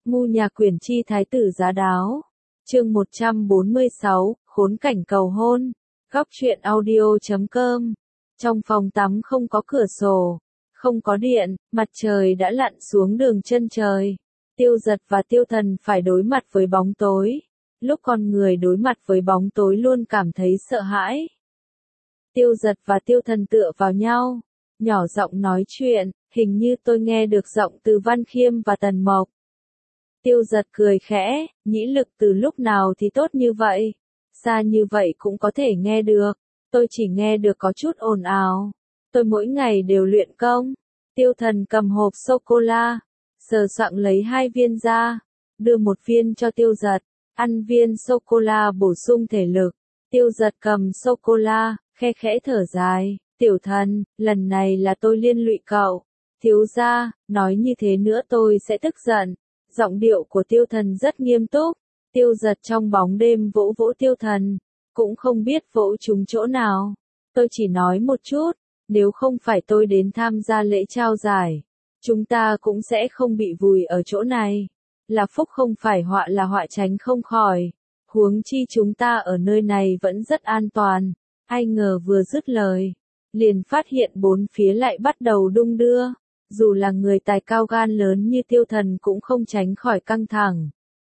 Ngu nhà quyển chi thái tử giá đáo. Chương 146, khốn cảnh cầu hôn. Góc truyện audio.com. Trong phòng tắm không có cửa sổ, không có điện, mặt trời đã lặn xuống đường chân trời. Tiêu Giật và Tiêu Thần phải đối mặt với bóng tối. Lúc con người đối mặt với bóng tối luôn cảm thấy sợ hãi. Tiêu Giật và Tiêu Thần tựa vào nhau, nhỏ giọng nói chuyện, hình như tôi nghe được giọng từ Văn Khiêm và Tần Mộc. Tiêu Giật cười khẽ, nhĩ lực từ lúc nào thì tốt như vậy, xa như vậy cũng có thể nghe được, tôi chỉ nghe được có chút ồn ào, tôi mỗi ngày đều luyện công. Tiêu Thần cầm hộp sô-cô-la, sờ soạng lấy 2 viên ra, đưa 1 viên cho Tiêu Giật, ăn viên sô-cô-la bổ sung thể lực. Tiêu Giật cầm sô-cô-la, khe khẽ thở dài, Tiểu Thần, lần này là tôi liên lụy cậu. Thiếu gia, nói như thế nữa tôi sẽ tức giận. Giọng điệu của Tiêu Thần rất nghiêm túc. Tiêu Giật trong bóng đêm vỗ vỗ Tiêu Thần, cũng không biết vỗ trúng chỗ nào. Tôi chỉ nói một chút, nếu không phải tôi đến tham gia lễ trao giải, chúng ta cũng sẽ không bị vùi ở chỗ này. Là phúc không phải họa, là họa tránh không khỏi. Huống chi chúng ta ở nơi này vẫn rất an toàn. Ai ngờ vừa dứt lời, liền phát hiện bốn phía lại bắt đầu đung đưa. Dù là người tài cao gan lớn như Tiêu Thần cũng không tránh khỏi căng thẳng.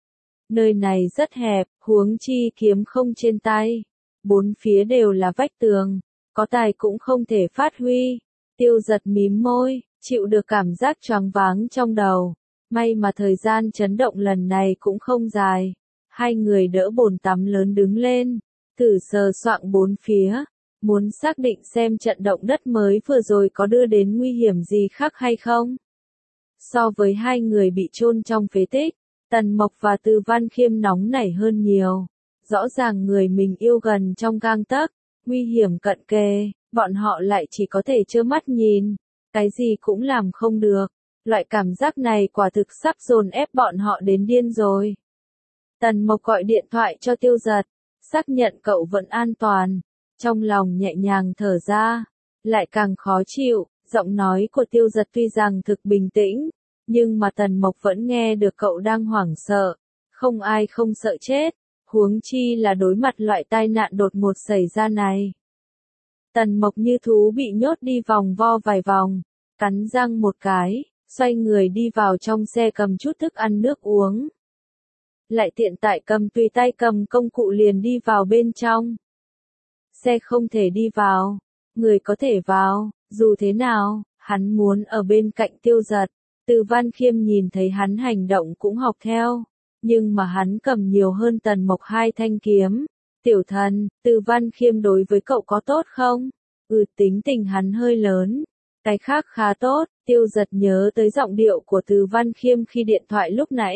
Nơi này rất hẹp, huống chi kiếm không trên tay. Bốn phía đều là vách tường, có tài cũng không thể phát huy. Tiêu Giật mím môi, chịu được cảm giác choáng váng trong đầu. May mà thời gian chấn động lần này cũng không dài. Hai người đỡ bồn tắm lớn đứng lên, thử sờ soạng bốn phía. Muốn xác định xem trận động đất mới vừa rồi có đưa đến nguy hiểm gì khác hay không. So với hai người bị chôn trong phế tích, Tần Mộc và Từ Văn Khiêm nóng nảy hơn nhiều. Rõ ràng người mình yêu gần trong gang tấc, nguy hiểm cận kề, bọn họ lại chỉ có thể trơ mắt nhìn, cái gì cũng làm không được. Loại cảm giác này quả thực sắp dồn ép bọn họ đến điên rồi. Tần Mộc gọi điện thoại cho Tiêu Giật, xác nhận cậu vẫn an toàn. Trong lòng nhẹ nhàng thở ra, lại càng khó chịu, giọng nói của Tiêu Giật tuy rằng thực bình tĩnh, nhưng mà Tần Mộc vẫn nghe được cậu đang hoảng sợ, không ai không sợ chết, huống chi là đối mặt loại tai nạn đột ngột xảy ra này. Tần Mộc như thú bị nhốt đi vòng vo vài vòng, cắn răng một cái, xoay người đi vào trong xe cầm chút thức ăn nước uống. Lại tiện tại cầm tùy tay cầm công cụ liền đi vào bên trong. Xe không thể đi vào, người có thể vào, dù thế nào, hắn muốn ở bên cạnh Tiêu Giật. Từ Văn Khiêm nhìn thấy hắn hành động cũng học theo, nhưng mà hắn cầm nhiều hơn Tần Mộc 2 thanh kiếm. Tiểu Thần, Từ Văn Khiêm đối với cậu có tốt không? Tính tình hắn hơi lớn, cái khác khá tốt. Tiêu Giật nhớ tới giọng điệu của Từ Văn Khiêm khi điện thoại lúc nãy.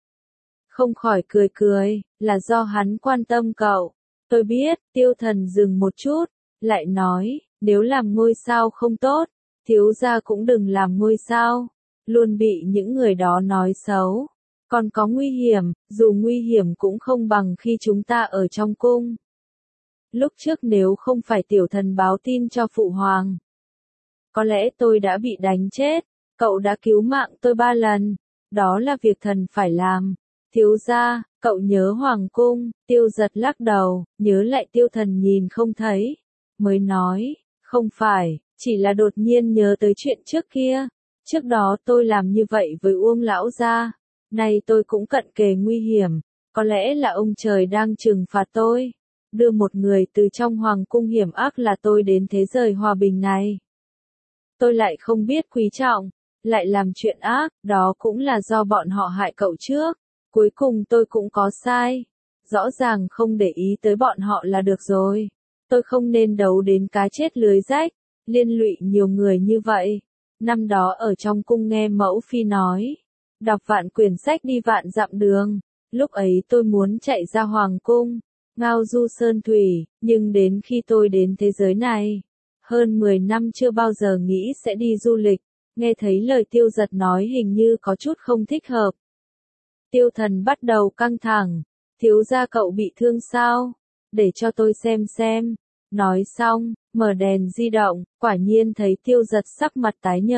Không khỏi cười cười, là do hắn quan tâm cậu. Tôi biết. Tiêu Thần dừng một chút, lại nói, nếu làm ngôi sao không tốt, thiếu gia cũng đừng làm ngôi sao, luôn bị những người đó nói xấu. Còn có nguy hiểm, dù nguy hiểm cũng không bằng khi chúng ta ở trong cung. Lúc trước nếu không phải Tiểu Thần báo tin cho Phụ Hoàng, có lẽ tôi đã bị đánh chết. Cậu đã cứu mạng tôi 3 lần, đó là việc thần phải làm. Thiếu gia, cậu nhớ Hoàng cung. Tiêu Giật lắc đầu, nhớ lại Tiêu Thần nhìn không thấy, mới nói, không phải, chỉ là đột nhiên nhớ tới chuyện trước kia. Trước đó tôi làm như vậy với Uông lão gia, nay tôi cũng cận kề nguy hiểm, có lẽ là ông trời đang trừng phạt tôi, đưa một người từ trong Hoàng cung hiểm ác là tôi đến thế giới hòa bình này. Tôi lại không biết quý trọng, lại làm chuyện ác, đó cũng là do bọn họ hại cậu trước. Cuối cùng tôi cũng có sai. Rõ ràng không để ý tới bọn họ là được rồi. Tôi không nên đấu đến cá chết lưới rách, liên lụy nhiều người như vậy. Năm đó ở trong cung nghe mẫu phi nói, đọc vạn quyển sách đi vạn dặm đường. Lúc ấy tôi muốn chạy ra Hoàng cung, ngao du sơn thủy, nhưng đến khi tôi đến thế giới này, hơn 10 năm chưa bao giờ nghĩ sẽ đi du lịch. Nghe thấy lời Tiêu Giật nói hình như có chút không thích hợp. Tiêu Thần bắt đầu căng thẳng, thiếu gia cậu bị thương sao? Để cho tôi xem. Nói xong, mở đèn di động, quả nhiên thấy Tiêu Giật sắc mặt tái nhợt,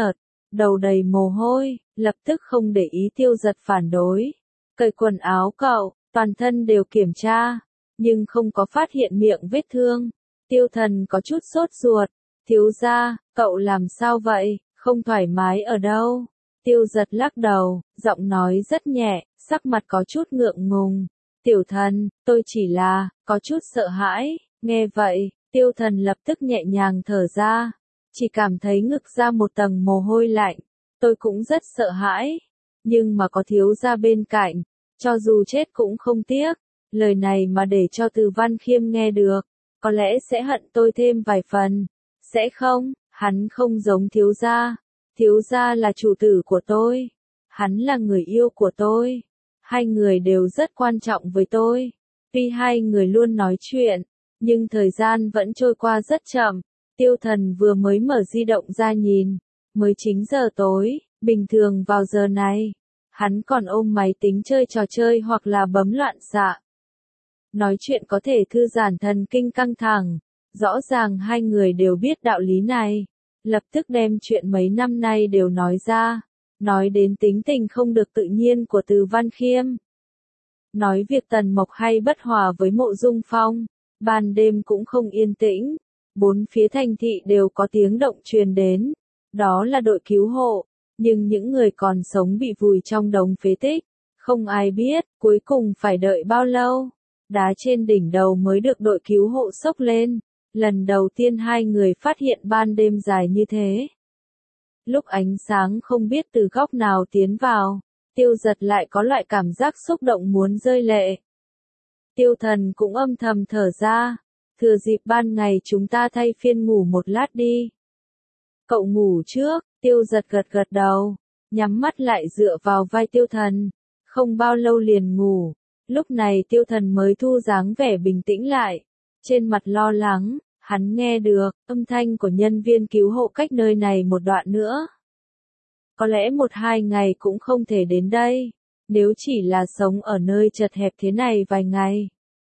đầu đầy mồ hôi, lập tức không để ý Tiêu Giật phản đối. Cởi quần áo cậu, toàn thân đều kiểm tra, nhưng không có phát hiện miệng vết thương. Tiêu Thần có chút sốt ruột, thiếu gia, cậu làm sao vậy, không thoải mái ở đâu? Tiêu Giật lắc đầu, giọng nói rất nhẹ, sắc mặt có chút ngượng ngùng. Tiểu Thần, tôi chỉ là, có chút sợ hãi, nghe vậy, Tiêu Thần lập tức nhẹ nhàng thở ra, chỉ cảm thấy ngực ra một tầng mồ hôi lạnh, tôi cũng rất sợ hãi, nhưng mà có thiếu gia bên cạnh, cho dù chết cũng không tiếc, lời này mà để cho Từ Văn Khiêm nghe được, có lẽ sẽ hận tôi thêm vài phần, sẽ không, hắn không giống thiếu gia là chủ tử của tôi, hắn là người yêu của tôi, hai người đều rất quan trọng với tôi, tuy hai người luôn nói chuyện, nhưng thời gian vẫn trôi qua rất chậm. Tiêu Thần vừa mới mở di động ra nhìn, mới 9 giờ tối, bình thường vào giờ này, hắn còn ôm máy tính chơi trò chơi hoặc là bấm loạn xạ. Nói chuyện có thể thư giãn thần kinh căng thẳng, rõ ràng hai người đều biết đạo lý này, lập tức đem chuyện mấy năm nay đều nói ra, nói đến tính tình không được tự nhiên của Từ Văn Khiêm. Nói việc Tần Mộc hay bất hòa với Mộ Dung Phong, ban đêm cũng không yên tĩnh. Bốn phía thành thị đều có tiếng động truyền đến, đó là đội cứu hộ, nhưng những người còn sống bị vùi trong đống phế tích, không ai biết cuối cùng phải đợi bao lâu. Đá trên đỉnh đầu mới được đội cứu hộ xốc lên, lần đầu tiên hai người phát hiện ban đêm dài như thế. Lúc ánh sáng không biết từ góc nào tiến vào, Tiêu Giật lại có loại cảm giác xúc động muốn rơi lệ. Tiêu Thần cũng âm thầm thở ra. Thừa dịp ban ngày chúng ta thay phiên ngủ một lát đi. Cậu ngủ trước, Tiêu Giật gật đầu, nhắm mắt lại dựa vào vai Tiêu Thần, không bao lâu liền ngủ. Lúc này Tiêu Thần mới thu dáng vẻ bình tĩnh lại, trên mặt lo lắng, hắn nghe được âm thanh của nhân viên cứu hộ cách nơi này một đoạn nữa. Có lẽ 1-2 ngày cũng không thể đến đây, nếu chỉ là sống ở nơi chật hẹp thế này vài ngày.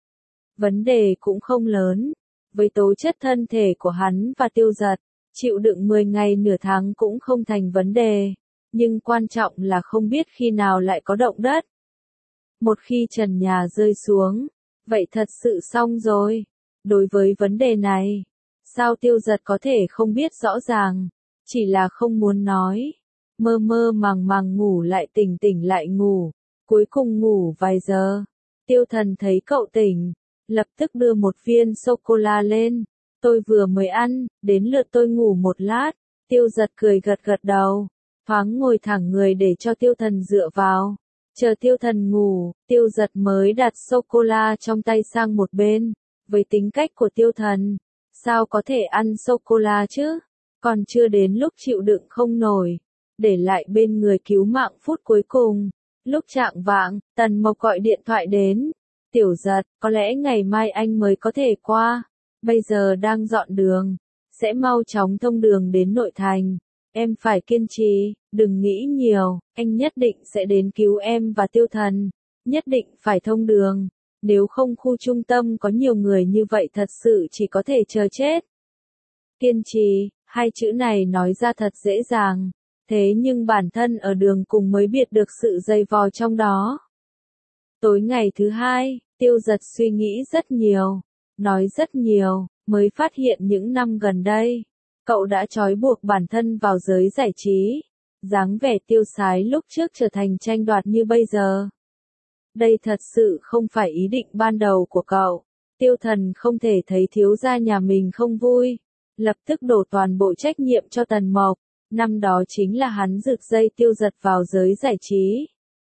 Vấn đề cũng không lớn, với tố chất thân thể của hắn và Tiêu Giật, chịu đựng 10 ngày nửa tháng cũng không thành vấn đề, nhưng quan trọng là không biết khi nào lại có động đất. Một khi trần nhà rơi xuống, vậy thật sự xong rồi. Đối với vấn đề này, sao Tiêu Giật có thể không biết rõ ràng, chỉ là không muốn nói, mơ mơ màng màng ngủ lại tỉnh lại ngủ, cuối cùng ngủ vài giờ. Tiêu Thần thấy cậu tỉnh, lập tức đưa một viên sô-cô-la lên. Tôi vừa mới ăn, đến lượt tôi ngủ một lát. Tiêu Giật cười gật đầu, thoáng ngồi thẳng người để cho Tiêu Thần dựa vào. Chờ Tiêu Thần ngủ, Tiêu Giật mới đặt sô-cô-la trong tay sang một bên. Với tính cách của Tiêu Thần, sao có thể ăn sô-cô-la chứ? Còn chưa đến lúc chịu đựng không nổi, để lại bên người cứu mạng phút cuối cùng. Lúc chạng vạng, Tần Mộc gọi điện thoại đến. Tiểu Giật, có lẽ ngày mai anh mới có thể qua, bây giờ đang dọn đường, sẽ mau chóng thông đường đến nội thành. Em phải kiên trì, đừng nghĩ nhiều, anh nhất định sẽ đến cứu em và Tiêu Thần, nhất định phải thông đường, nếu không khu trung tâm có nhiều người như vậy thật sự chỉ có thể chờ chết. Kiên trì, hai chữ này nói ra thật dễ dàng, thế nhưng bản thân ở đường cùng mới biết được sự dày vò trong đó. Tối ngày thứ hai, Tiêu Giật suy nghĩ rất nhiều, nói rất nhiều, mới phát hiện những năm gần đây, cậu đã trói buộc bản thân vào giới giải trí, dáng vẻ tiêu sái lúc trước trở thành tranh đoạt như bây giờ. Đây thật sự không phải ý định ban đầu của cậu. Tiêu Thần không thể thấy thiếu gia nhà mình không vui, lập tức đổ toàn bộ trách nhiệm cho Tần Mộc. Năm đó chính là hắn rực dây Tiêu Giật vào giới giải trí.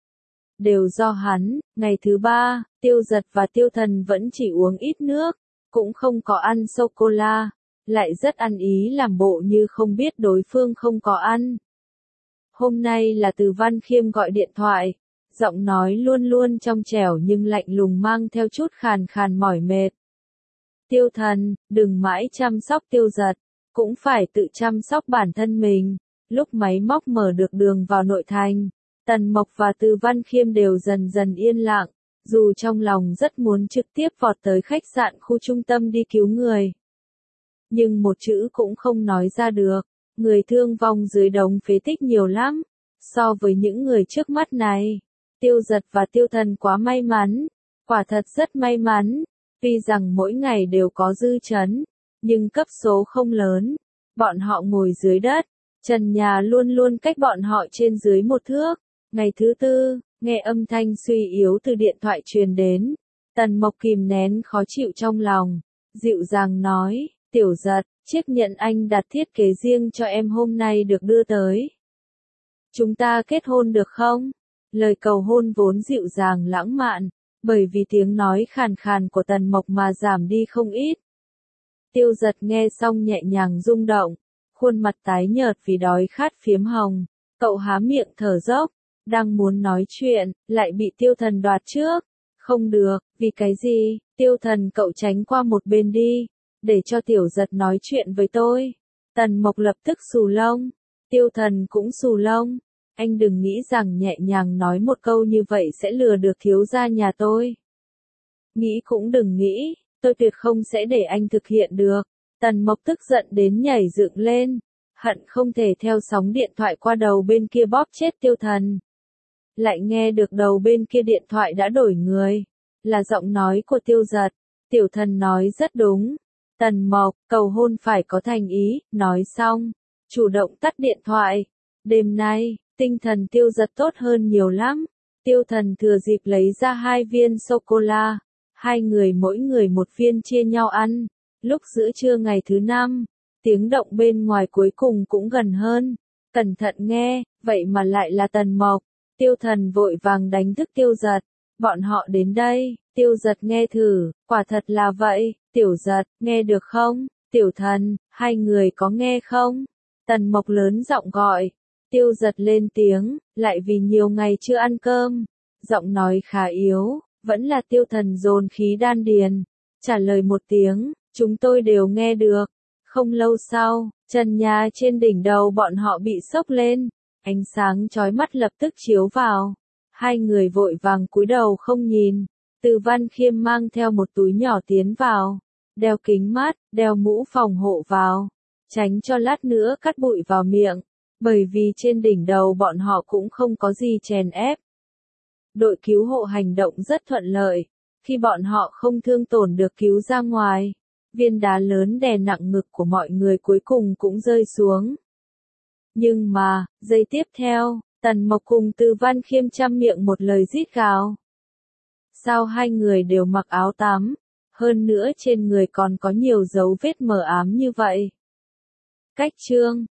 Đều do hắn, ngày thứ 3, Tiêu Giật và Tiêu Thần vẫn chỉ uống ít nước, cũng không có ăn sô-cô-la, lại rất ăn ý làm bộ như không biết đối phương không có ăn. Hôm nay là Từ Văn Khiêm gọi điện thoại, giọng nói luôn luôn trong trẻo nhưng lạnh lùng mang theo chút khàn khàn mỏi mệt. Tiêu Thần, đừng mãi chăm sóc Tiêu Giật, cũng phải tự chăm sóc bản thân mình. Lúc máy móc mở được đường vào nội thành, Tần Mộc và Từ Văn Khiêm đều dần dần yên lặng, dù trong lòng rất muốn trực tiếp vọt tới khách sạn khu trung tâm đi cứu người. Nhưng một chữ cũng không nói ra được, Người thương vong dưới đống phế tích nhiều lắm. So với những người trước mắt này, Tiêu Giật và Tiêu Thần quá may mắn. Quả thật rất may mắn. Tuy rằng mỗi ngày đều có dư chấn, nhưng cấp số không lớn. Bọn họ ngồi dưới đất. Trần nhà luôn luôn cách bọn họ trên dưới 1 thước. Ngày thứ tư, nghe âm thanh suy yếu từ điện thoại truyền đến. Tần Mộc kìm nén khó chịu trong lòng. Dịu dàng nói, Tiểu Giật, chiếc nhẫn anh đặt thiết kế riêng cho em hôm nay được đưa tới. Chúng ta kết hôn được không? Lời cầu hôn vốn dịu dàng lãng mạn, bởi vì tiếng nói khàn khàn của Tần Mộc mà giảm đi không ít. Tiêu Giật nghe xong nhẹ nhàng rung động, khuôn mặt tái nhợt vì đói khát phiếm hồng. Cậu há miệng thở dốc, đang muốn nói chuyện, lại bị Tiêu Thần đoạt trước. Không được, vì cái gì? Tiêu Thần, cậu tránh qua một bên đi, để cho Tiểu Giật nói chuyện với tôi. Tần Mộc lập tức xù lông. Tiêu Thần cũng xù lông. Anh đừng nghĩ rằng nhẹ nhàng nói một câu như vậy sẽ lừa được thiếu gia nhà tôi. Nghĩ cũng đừng nghĩ, tôi tuyệt không sẽ để anh thực hiện được. Tần Mộc tức giận đến nhảy dựng lên, hận không thể theo sóng điện thoại qua đầu bên kia bóp chết Tiêu Thần. Lại nghe được đầu bên kia điện thoại đã đổi người, là giọng nói của Tiêu Giật. Tiểu Thần nói rất đúng. Tần Mộc, cầu hôn phải có thành ý, nói xong, chủ động tắt điện thoại. Đêm nay, tinh thần Tiêu Giật tốt hơn nhiều lắm. Tiêu Thần thừa dịp lấy ra 2 viên sô-cô-la, 2 người mỗi người 1 viên chia nhau ăn. Lúc giữa trưa ngày thứ 5, tiếng động bên ngoài cuối cùng cũng gần hơn. Cẩn thận nghe, vậy mà lại là Tần Mộc. Tiêu Thần vội vàng đánh thức Tiêu Giật. Bọn họ đến đây. Tiêu Giật nghe thử, quả thật là vậy. Tiểu Giật, nghe được không? Tiểu Thần, 2 người có nghe không? Tần Mộc lớn giọng gọi. Tiêu Giật lên tiếng, lại vì nhiều ngày chưa ăn cơm. Giọng nói khá yếu, vẫn là Tiêu Thần dồn khí đan điền. Trả lời một tiếng, chúng tôi đều nghe được. Không lâu sau, trần nhà trên đỉnh đầu bọn họ bị sốc lên. Ánh sáng chói mắt lập tức chiếu vào. 2 người vội vàng cúi đầu không nhìn. Từ Văn Khiêm mang theo một túi nhỏ tiến vào. Đeo kính mát, đeo mũ phòng hộ vào. Tránh cho lát nữa cắt bụi vào miệng. Bởi vì trên đỉnh đầu bọn họ cũng không có gì chèn ép. Đội cứu hộ hành động rất thuận lợi. Khi bọn họ không thương tổn được cứu ra ngoài, viên đá lớn đè nặng ngực của mọi người cuối cùng cũng rơi xuống. Nhưng mà, giây tiếp theo, Tần Mộc cùng Từ Văn Khiêm trăm miệng một lời rít gào. Sao 2 người đều mặc áo tắm, hơn nữa trên người còn có nhiều dấu vết mờ ám như vậy? Cách chương